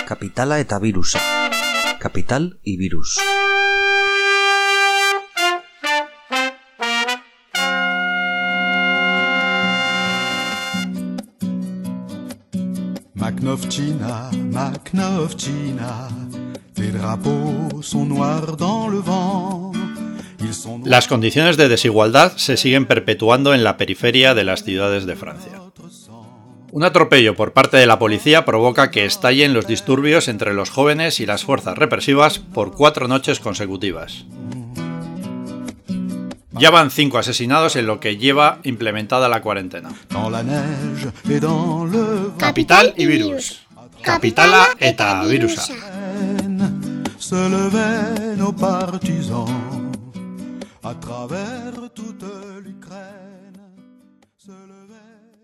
Kapitala eta virusa. Kapital y virus. Maknovchina, Maknovchina, tes drapeaux sont noirs dans le vent. Las condiciones de desigualdad se siguen perpetuando en la periferia de las ciudades de Francia. Un atropello por parte de la policía provoca que estallen los disturbios entre los jóvenes y las fuerzas represivas por 4 noches consecutivas. Ya van 5 asesinados en lo que lleva implementada la cuarentena. Kapital y virus. Kapitala eta virusa. À travers toute l'Ukraine se levait